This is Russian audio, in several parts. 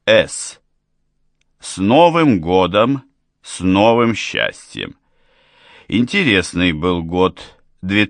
С. С Новым годом, с новым счастьем. Интересный был год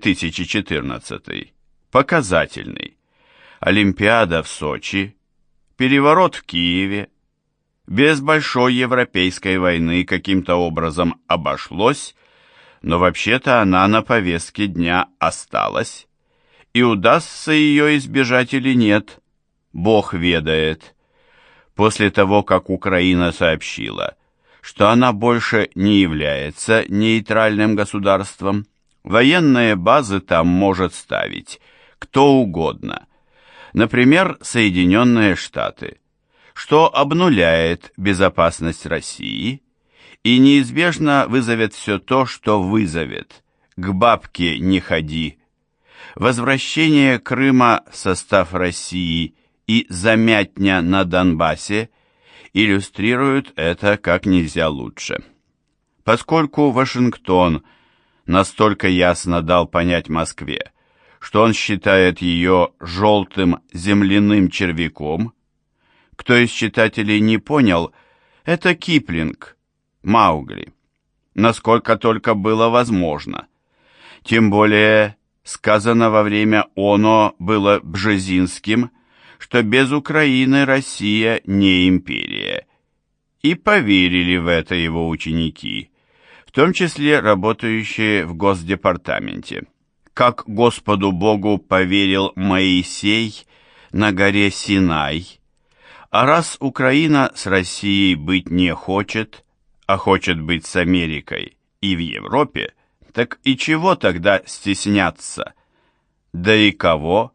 2014, показательный. Олимпиада в Сочи, переворот в Киеве. Без большой европейской войны каким-то образом обошлось, но вообще-то она на повестке дня осталась. И удастся ее избежать или нет, Бог ведает. После того, как Украина сообщила, что она больше не является нейтральным государством, военные базы там может ставить кто угодно, например, Соединенные Штаты, что обнуляет безопасность России и неизбежно вызовет все то, что вызовет. К бабке не ходи. Возвращение Крыма в состав России и замятня на Донбассе иллюстрируют это как нельзя лучше. Поскольку Вашингтон настолько ясно дал понять Москве, что он считает ее желтым земляным червяком, кто из читателей не понял, это Киплинг, Маугли, насколько только было возможно. Тем более сказано во время оно было Бжезинским, что без Украины Россия не империя. И поверили в это его ученики, в том числе работающие в Госдепартаменте. Как Господу Богу поверил Моисей на горе Синай. А раз Украина с Россией быть не хочет, а хочет быть с Америкой и в Европе, так и чего тогда стесняться? Да и кого?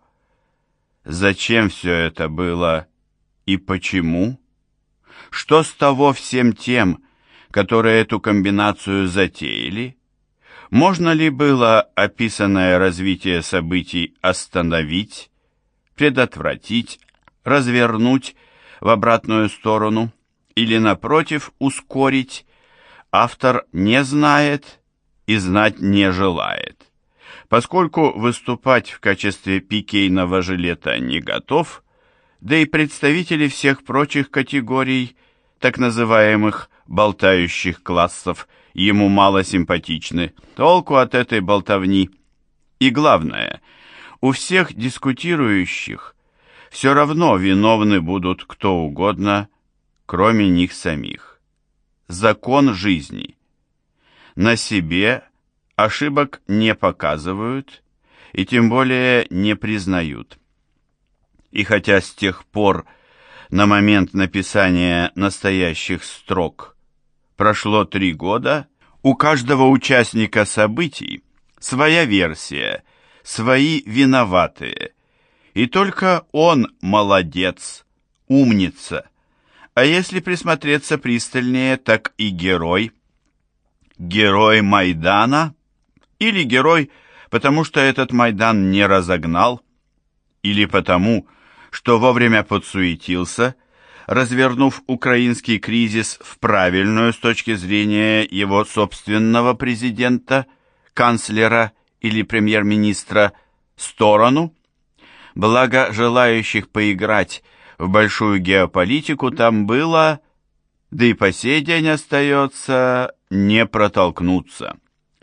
Зачем все это было и почему? Что с того всем тем, которые эту комбинацию затеяли? Можно ли было описанное развитие событий остановить, предотвратить, развернуть в обратную сторону или, напротив, ускорить? Автор не знает и знать не желает. Поскольку выступать в качестве пикейного жилета не готов, да и представители всех прочих категорий, так называемых болтающих классов, ему мало симпатичны, толку от этой болтовни. И главное, у всех дискутирующих все равно виновны будут кто угодно, кроме них самих. Закон жизни. На себе ошибок не показывают и тем более не признают. И хотя с тех пор, на момент написания настоящих строк, прошло 3 года, у каждого участника событий своя версия, свои виноватые, и только он молодец, умница. А если присмотреться пристальнее, так и герой. Герой Майдана? Или герой, потому что этот Майдан не разогнал? Или потому, что вовремя подсуетился, развернув украинский кризис в правильную с точки зрения его собственного президента, канцлера или премьер-министра сторону? Благо желающих поиграть в большую геополитику там было, да и по сей день остается, не протолкнуться.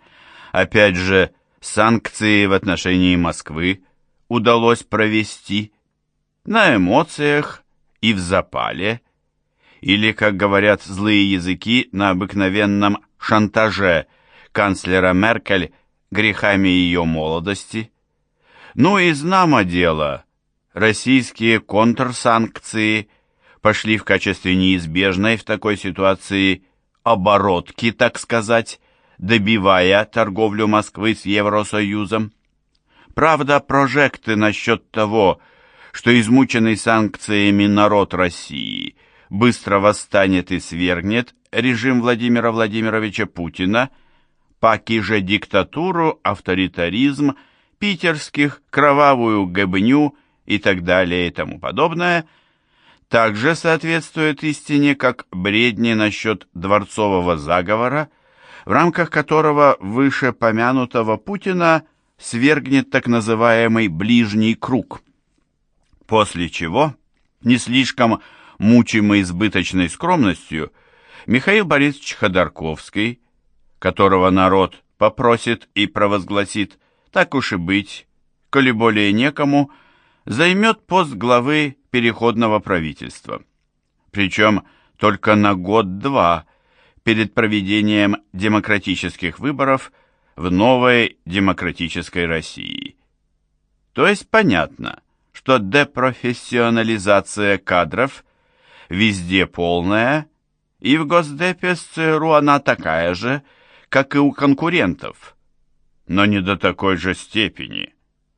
Опять же, санкции в отношении Москвы удалось провести на эмоциях и в запале, или, как говорят злые языки, на обыкновенном шантаже канцлера Меркель грехами ее молодости. Ну и знамо дело, российские контрсанкции пошли в качестве неизбежной в такой ситуации оборотки, так сказать, добивая торговлю Москвы с Евросоюзом. Правда, прожекты насчет того, что измученный санкциями народ России быстро восстанет и свергнет режим Владимира Владимировича Путина, паки же диктатуру, авторитаризм, питерских, кровавую гыбню и так далее и тому подобное, также соответствует истине, как бредни насчет дворцового заговора, в рамках которого вышепомянутого Путина свергнет так называемый ближний круг. После чего не слишком мучимый избыточной скромностью, Михаил Борисович Ходорковский, которого народ попросит и провозгласит, так уж и быть, коли более некому, займет пост главы переходного правительства. Причем только на год-два перед проведением демократических выборов в новой демократической России. То есть понятно, что депрофессионализация кадров везде полная, и в Госдепе с ЦРУ она такая же, как и у конкурентов, но не до такой же степени.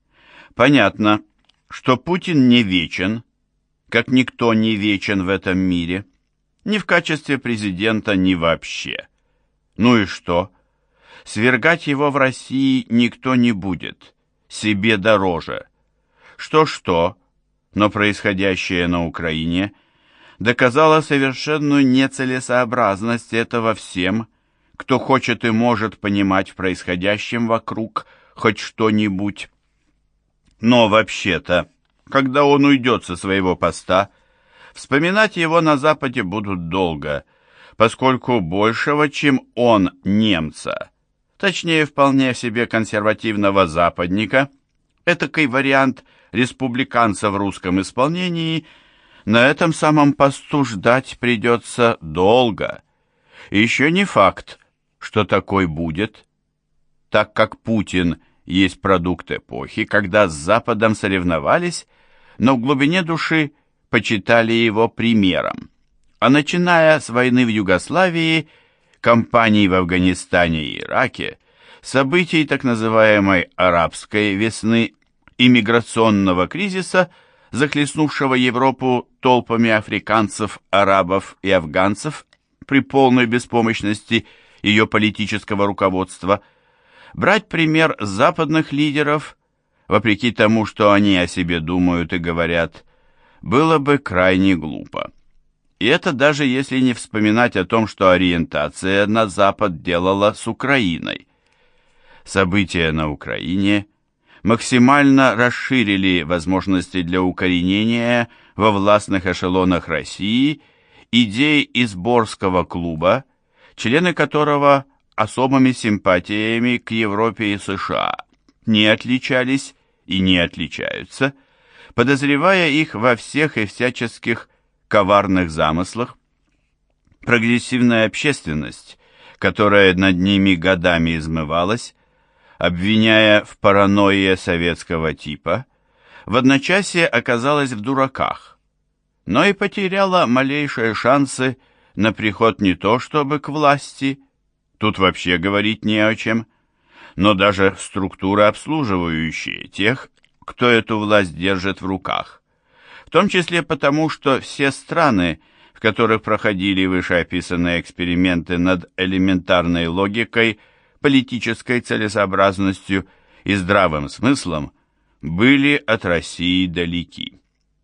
Понятно, что Путин не вечен, как никто не вечен в этом мире, ни в качестве президента, ни вообще. Ну и что? Свергать его в России никто не будет, себе дороже. Что-что, но происходящее на Украине доказало совершенную нецелесообразность этого всем, кто хочет и может понимать в происходящем вокруг хоть что-нибудь. Но вообще-то, когда он уйдет со своего поста, вспоминать его на Западе будут долго, поскольку большего, чем он, немца, точнее, вполне себе консервативного западника, этакий вариант республиканца в русском исполнении, на этом самом посту ждать придется долго. И еще не факт, что такой будет, так как Путин есть продукт эпохи, когда с Западом соревновались, но в глубине души почитали его примером. А начиная с войны в Югославии, кампаний в Афганистане и Ираке, событий так называемой «арабской весны» и миграционного кризиса, захлестнувшего Европу толпами африканцев, арабов и афганцев при полной беспомощности ее политического руководства, брать пример с западных лидеров, вопреки тому, что они о себе думают и говорят, было бы крайне глупо. И это даже если не вспоминать о том, что ориентация на Запад делала с Украиной. События на Украине максимально расширили возможности для укоренения во властных эшелонах России идей Изборского клуба, члены которого особыми симпатиями к Европе и США не отличались и не отличаются, подозревая их во всех и всяческих коварных замыслах. Прогрессивная общественность, которая над ними годами измывалась, обвиняя в паранойе советского типа, в одночасье оказалась в дураках, но и потеряла малейшие шансы на приход не то чтобы к власти, тут вообще говорить не о чем, но даже в структуры, обслуживающие тех, кто эту власть держит в руках, в том числе потому, что все страны, в которых проходили вышеописанные эксперименты над элементарной логикой, политической целесообразностью и здравым смыслом, были от России далеки.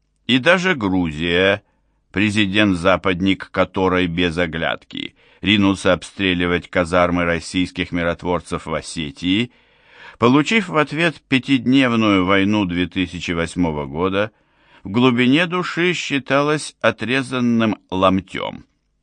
И даже Грузия, президент-западник которой без оглядки ринулся обстреливать казармы российских миротворцев в Осетии, получив в ответ пятидневную войну 2008 года, в глубине души считалась отрезанным ломтем.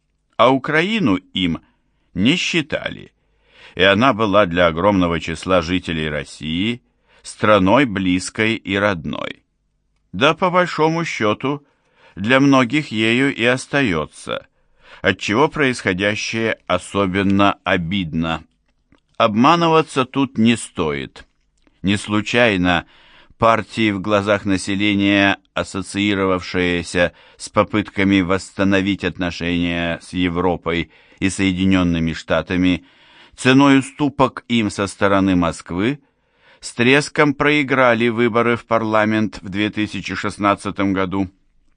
А Украину им не считали, и она была для огромного числа жителей России страной близкой и родной. Да, по большому счету, для многих ею и остается, отчего происходящее особенно обидно. Обманываться тут не стоит. Не случайно партии в глазах населения, ассоциировавшиеся с попытками восстановить отношения с Европой и Соединенными Штатами, ценой уступок им со стороны Москвы, с треском проиграли выборы в парламент в 2016 году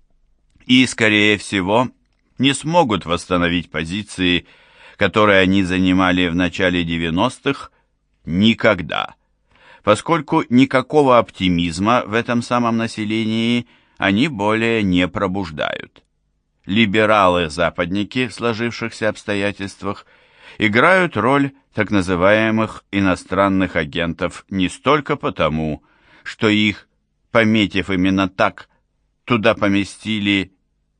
и, скорее всего, не смогут восстановить позиции, которые они занимали в начале 90-х, никогда, поскольку никакого оптимизма в этом самом населении они более не пробуждают. Либералы-западники в сложившихся обстоятельствах играют роль так называемых иностранных агентов не столько потому, что их, пометив именно так, туда поместили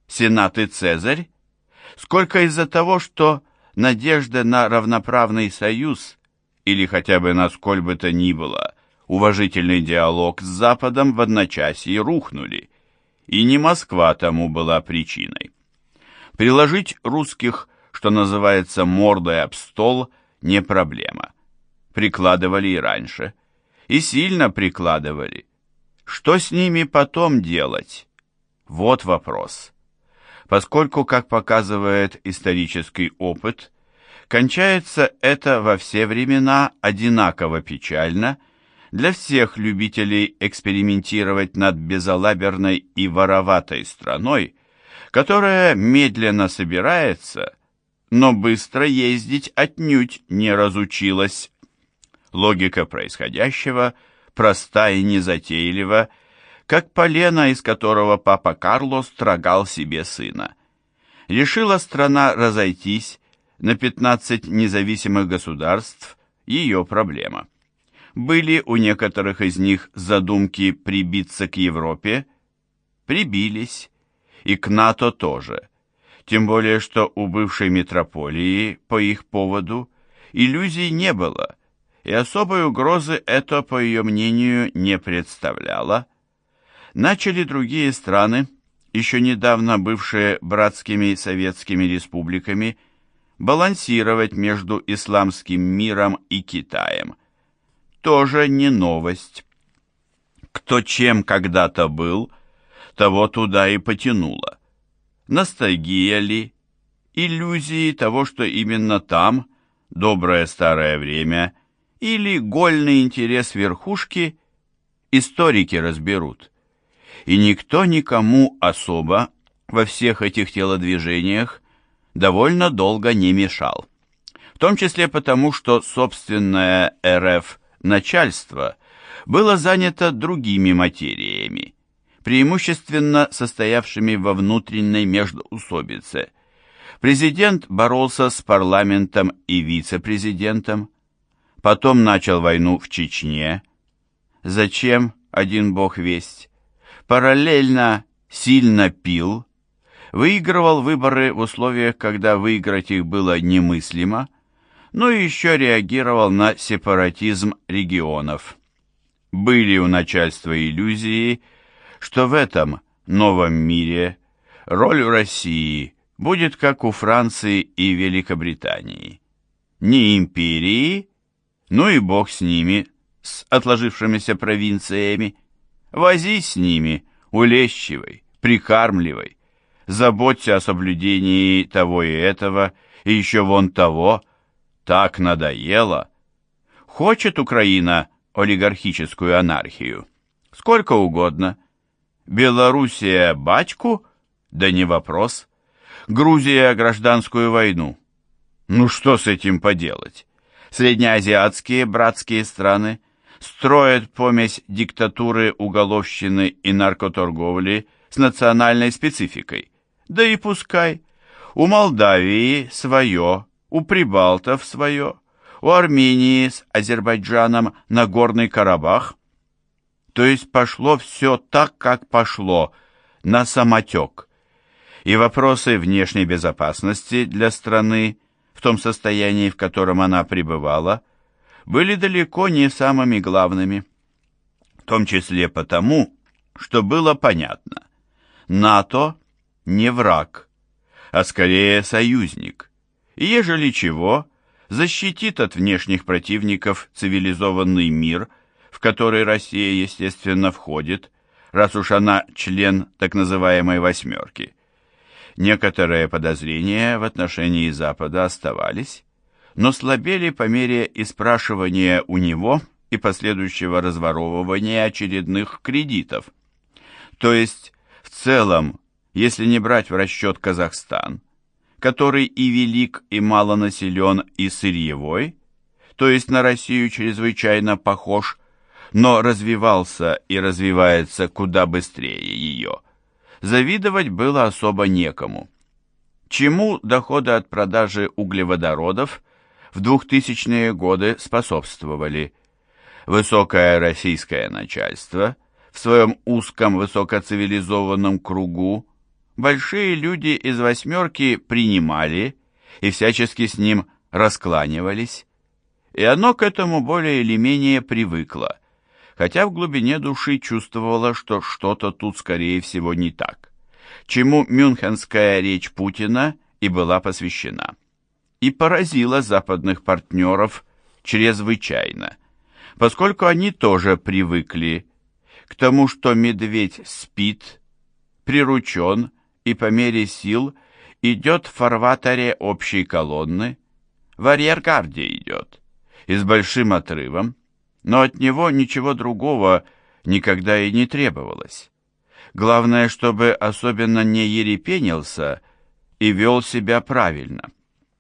Сенат и Цезарь, сколько из-за того, что надежды на равноправный союз или хотя бы на сколь бы то ни было уважительный диалог с Западом в одночасье рухнули, и не Москва тому была причиной. Приложить русских, что называется, мордой об стол, не проблема. Прикладывали и раньше, и сильно прикладывали. Что с ними потом делать? Вот вопрос. Поскольку, как показывает исторический опыт, кончается это во все времена одинаково печально для всех любителей экспериментировать над безалаберной и вороватой страной, которая медленно собирается, но быстро ездить отнюдь не разучилась. Логика происходящего проста и незатейлива, как полено, из которого папа Карло строгал себе сына. Решила страна разойтись на 15 независимых государств, ее проблема. Были у некоторых из них задумки прибиться к Европе, прибились, и к НАТО тоже, тем более что у бывшей метрополии по их поводу иллюзий не было, и особой угрозы это, по ее мнению, не представляло. Начали другие страны, еще недавно бывшие братскими советскими республиками, балансировать между исламским миром и Китаем. Тоже не новость. Кто чем когда-то был, того туда и потянуло. Ностальгия ли, иллюзии того, что именно там доброе старое время, или гольный интерес верхушки, историки разберут. И никто никому особо во всех этих телодвижениях довольно долго не мешал. В том числе потому, что собственное РФ начальство было занято другими материями, преимущественно состоявшими во внутренней междоусобице. Президент боролся с парламентом и вице-президентом, потом начал войну в Чечне. Зачем, один бог весть. Параллельно сильно пил, выигрывал выборы в условиях, когда выиграть их было немыслимо, но еще реагировал на сепаратизм регионов. Были у начальства иллюзии, что в этом новом мире роль России будет как у Франции и Великобритании. Не империи, ну и бог с ними, с отложившимися провинциями. Возись с ними, улещивай, прикармливай, заботься о соблюдении того и этого, и еще вон того. Так надоело. Хочет Украина олигархическую анархию? Сколько угодно. Белоруссия бачку? Да не вопрос. Грузия гражданскую войну. Ну что с этим поделать? Среднеазиатские братские страны строят помесь диктатуры, уголовщины и наркоторговли с национальной спецификой. Да и пускай. У Молдавии свое, у прибалтов свое, у Армении с Азербайджаном Нагорный Карабах. То есть пошло все так, как пошло, на самотек. И вопросы внешней безопасности для страны, в том состоянии, в котором она пребывала, были далеко не самыми главными. В том числе потому, что было понятно, НАТО не враг, а скорее союзник, и ежели чего, защитит от внешних противников цивилизованный мир, в который Россия, естественно, входит, раз уж она член так называемой «восьмерки». Некоторые подозрения в отношении Запада оставались, но слабели по мере испрашивания у него и последующего разворовывания очередных кредитов. То есть, в целом, если не брать в расчет Казахстан, который и велик, и малонаселен, и сырьевой, то есть на Россию чрезвычайно похож, но развивался и развивается куда быстрее ее, завидовать было особо некому. Чему доходы от продажи углеводородов в 2000-е годы способствовали? Высокое российское начальство в своем узком высокоцивилизованном кругу большие люди из «восьмерки» принимали и всячески с ним раскланивались, и оно к этому более или менее привыкло, хотя в глубине души чувствовало, что что-то тут, скорее всего, не так, чему мюнхенская речь Путина и была посвящена. И поразила западных партнеров чрезвычайно, поскольку они тоже привыкли к тому, что медведь спит, приручен и по мере сил идет в фарватере общей колонны, в арьергарде идет, и с большим отрывом, но от него ничего другого никогда и не требовалось. Главное, чтобы особенно не ерепенился и вел себя правильно.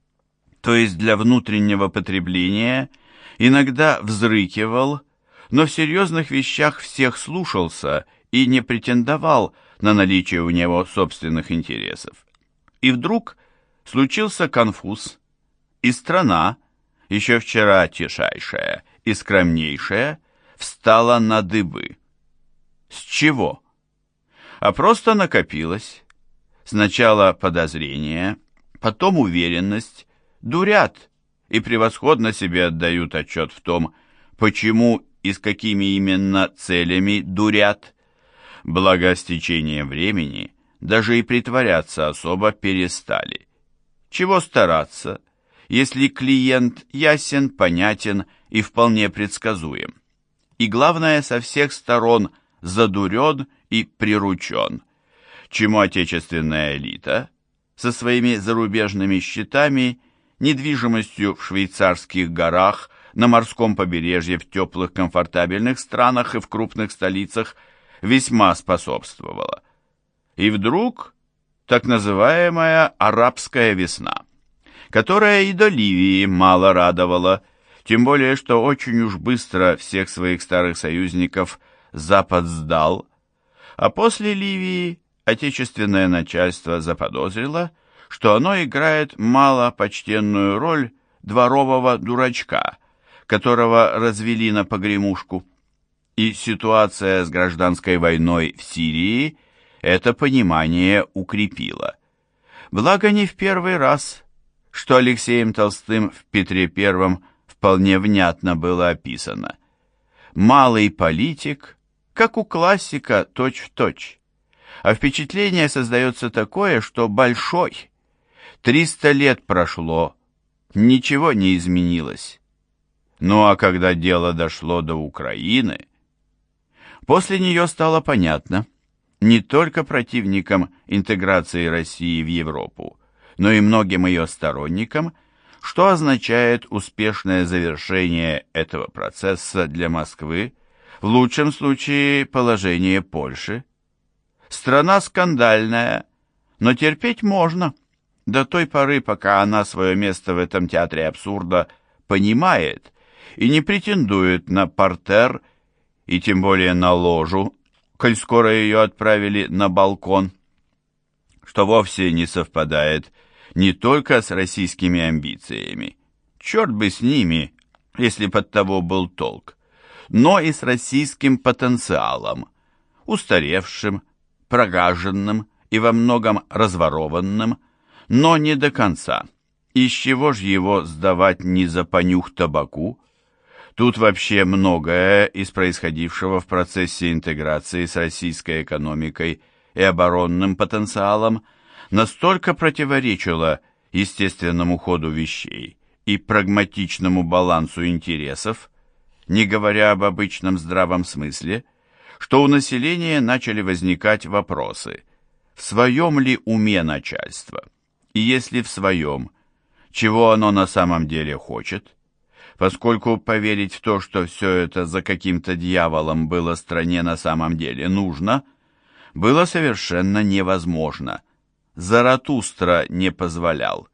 То есть для внутреннего потребления иногда взрыкивал, но в серьезных вещах всех слушался и не претендовал на наличие у него собственных интересов. И вдруг случился конфуз, и страна, еще вчера тишайшая и скромнейшая, встала на дыбы. С чего? А просто накопилось. Сначала подозрение, потом уверенность, дурят и превосходно себе отдают отчет в том, почему и с какими именно целями дурят. Благо, с течением времени даже и притворяться особо перестали. Чего стараться, если клиент ясен, понятен и вполне предсказуем? И главное, со всех сторон задурен и приручен, чему отечественная элита со своими зарубежными счетами, недвижимостью в швейцарских горах, на морском побережье, в теплых комфортабельных странах и в крупных столицах весьма способствовала. И вдруг так называемая «арабская весна», которая и до Ливии мало радовала, тем более, что очень уж быстро всех своих старых союзников Запад сдал, а после Ливии отечественное начальство заподозрило, что оно играет малопочтенную роль дворового дурачка, которого развели на погремушку. И ситуация с гражданской войной в Сирии это понимание укрепила. Благо не в первый раз, что Алексеем Толстым в Петре I вполне внятно было описано. Малый политик, как у классика, точь-в-точь. А впечатление создается такое, что большой. 300 лет прошло, ничего не изменилось. Ну а когда дело дошло до Украины, после нее стало понятно, не только противникам интеграции России в Европу, но и многим ее сторонникам, что означает успешное завершение этого процесса для Москвы, в лучшем случае положение Польши. Страна скандальная, но терпеть можно, до той поры, пока она свое место в этом театре абсурда понимает и не претендует на партер и тем более на ложу, коль скоро ее отправили на балкон, что вовсе не совпадает не только с российскими амбициями, черт бы с ними, если под того был толк, но и с российским потенциалом, устаревшим, прогаженным и во многом разворованным, но не до конца. Из чего ж его сдавать не за понюх табаку? Тут вообще многое из происходившего в процессе интеграции с российской экономикой и оборонным потенциалом настолько противоречило естественному ходу вещей и прагматичному балансу интересов, не говоря об обычном здравом смысле, что у населения начали возникать вопросы, в своем ли уме начальство, и если в своем, чего оно на самом деле хочет, поскольку поверить в то, что все это за каким-то дьяволом было стране на самом деле нужно, было совершенно невозможно. Заратустра не позволял.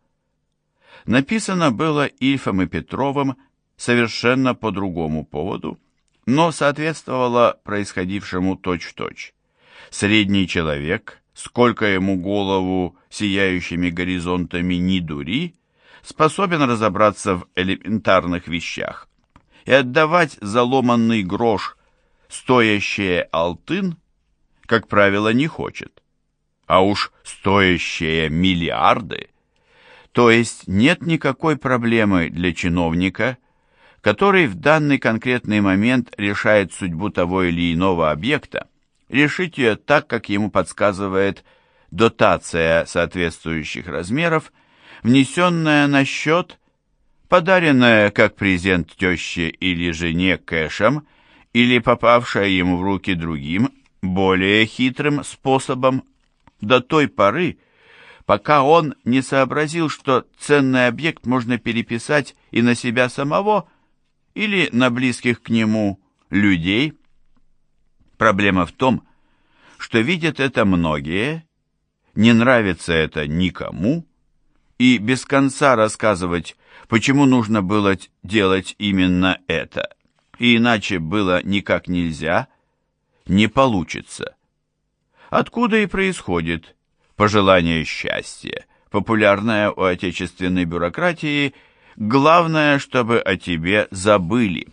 Написано было Ильфом и Петровым совершенно по другому поводу, но соответствовало происходившему точь-в-точь. Средний человек, сколько ему голову сияющими горизонтами ни дури, способен разобраться в элементарных вещах и отдавать заломанный грош, стоящее алтын, как правило, не хочет. а уж стоящие миллиарды. То есть нет никакой проблемы для чиновника, который в данный конкретный момент решает судьбу того или иного объекта, решить ее так, как ему подсказывает дотация соответствующих размеров, внесенная на счет, подаренная как презент теще или жене кэшем, или попавшая ему в руки другим, более хитрым способом, до той поры, пока он не сообразил, что ценный объект можно переписать и на себя самого, или на близких к нему людей. Проблема в том, что видят это многие, не нравится это никому, и без конца рассказывать, почему нужно было делать именно это, и иначе было никак нельзя, не получится. Откуда и происходит пожелание счастья, популярное у отечественной бюрократии: главное, чтобы о тебе забыли.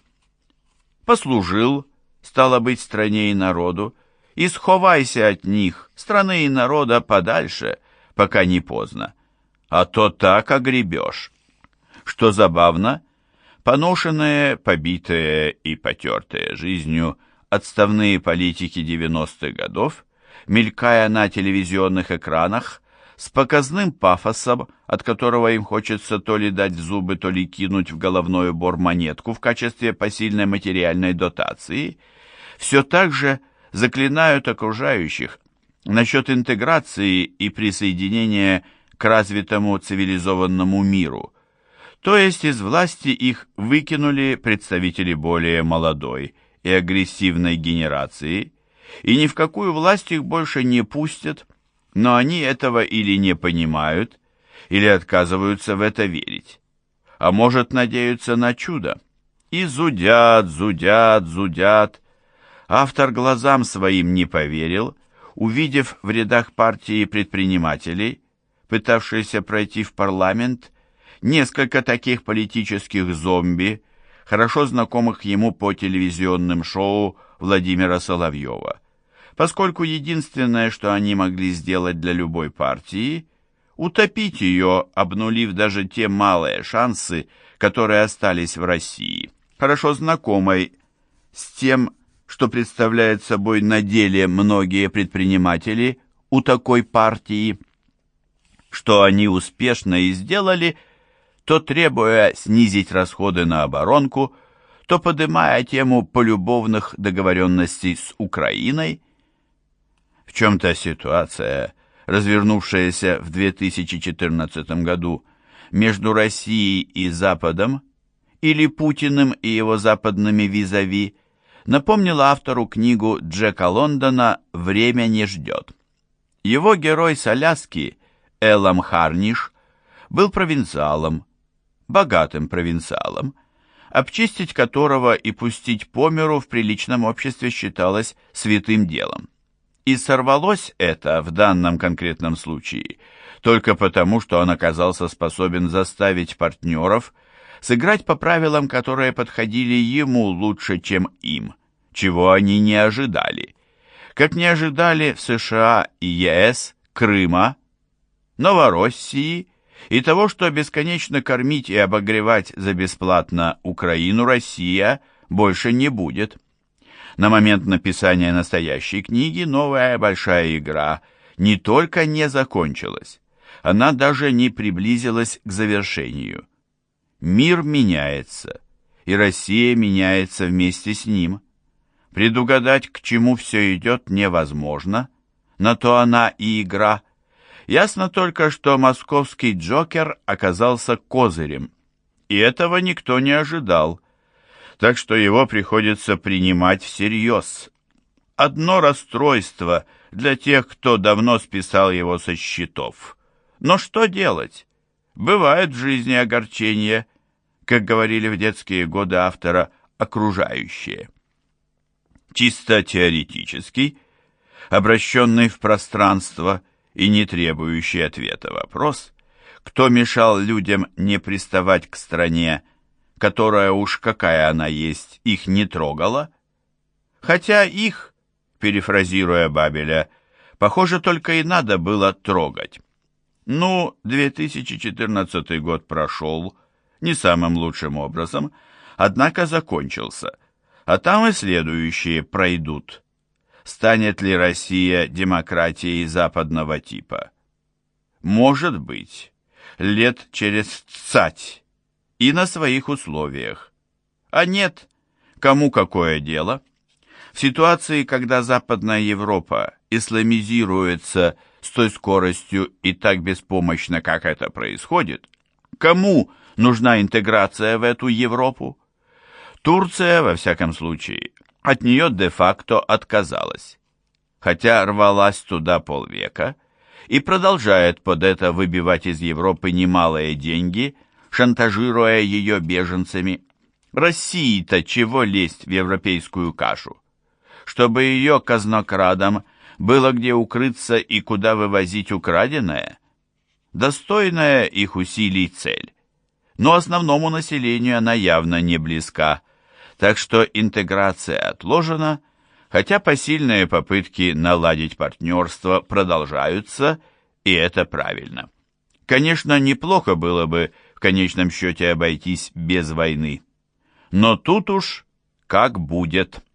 Послужил, стало быть, стране и народу, и сховайся от них, страны и народа, подальше, пока не поздно, а то так огребешь. Что забавно, поношенные, побитые и потертые жизнью отставные политики 90-х годов, мелькая на телевизионных экранах, с показным пафосом, от которого им хочется то ли дать в зубы, то ли кинуть в головной убор монетку в качестве посильной материальной дотации, все так же заклинают окружающих насчет интеграции и присоединения к развитому цивилизованному миру. То есть из власти их выкинули представители более молодой и агрессивной генерации, и ни в какую власть их больше не пустят, но они этого или не понимают, или отказываются в это верить. А может, надеются на чудо. И зудят, зудят, зудят. Автор глазам своим не поверил, увидев в рядах партии предпринимателей, пытавшиеся пройти в парламент, несколько таких политических зомби, хорошо знакомых ему по телевизионным шоу Владимира Соловьева, поскольку единственное, что они могли сделать для любой партии, утопить ее, обнулив даже те малые шансы, которые остались в России, хорошо знакомой с тем, что представляет собой на деле многие предприниматели у такой партии. Что они успешно и сделали, то требуя снизить расходы на оборонку, то подымая тему полюбовных договоренностей с Украиной. В чем-то ситуация, развернувшаяся в 2014 году между Россией и Западом, или Путиным и его западными визави, напомнила автору книгу Джека Лондона «Время не ждет». Его герой с Аляски, Элам Харниш, был провинциалом, богатым провинциалом, обчистить которого и пустить по миру в приличном обществе считалось святым делом. И сорвалось это в данном конкретном случае только потому, что он оказался способен заставить партнеров сыграть по правилам, которые подходили ему лучше, чем им, чего они не ожидали. Как не ожидали в США и ЕС Крыма, Новороссии и того, что бесконечно кормить и обогревать за бесплатно Украину Россия больше не будет. На момент написания настоящей книги новая большая игра не только не закончилась, она даже не приблизилась к завершению. Мир меняется, и Россия меняется вместе с ним. Предугадать, к чему все идет, невозможно, на то она и игра. Ясно только, что московский Джокер оказался козырем, и этого никто не ожидал, так что его приходится принимать всерьез. Одно расстройство для тех, кто давно списал его со счетов. Но что делать? Бывает в жизни огорчения, как говорили в детские годы автора, окружающие. Чисто теоретический, обращенный в пространство и не требующий ответа вопрос, кто мешал людям не приставать к стране, которая уж какая она есть, их не трогала? Хотя их, перефразируя Бабеля, Похоже, только и надо было трогать. Ну, 2014 год прошел не самым лучшим образом, однако закончился, а там и следующие пройдут. Станет ли Россия демократией западного типа? Может быть, лет через 20 и на своих условиях. А нет, кому какое дело? В ситуации, когда Западная Европа исламизируется с той скоростью и так беспомощно, как это происходит, кому нужна интеграция в эту Европу? Турция, во всяком случае, от нее де-факто отказалась, хотя рвалась туда полвека и продолжает под это выбивать из Европы немалые деньги, шантажируя ее беженцами. России-то чего лезть в европейскую кашу? Чтобы ее казнокрадам было где укрыться и куда вывозить украденное? Достойная их усилий цель. Но основному населению она явно не близка, так что интеграция отложена, хотя посильные попытки наладить партнерство продолжаются, и это правильно. Конечно, неплохо было бы в конечном счете обойтись без войны. Но тут уж как будет.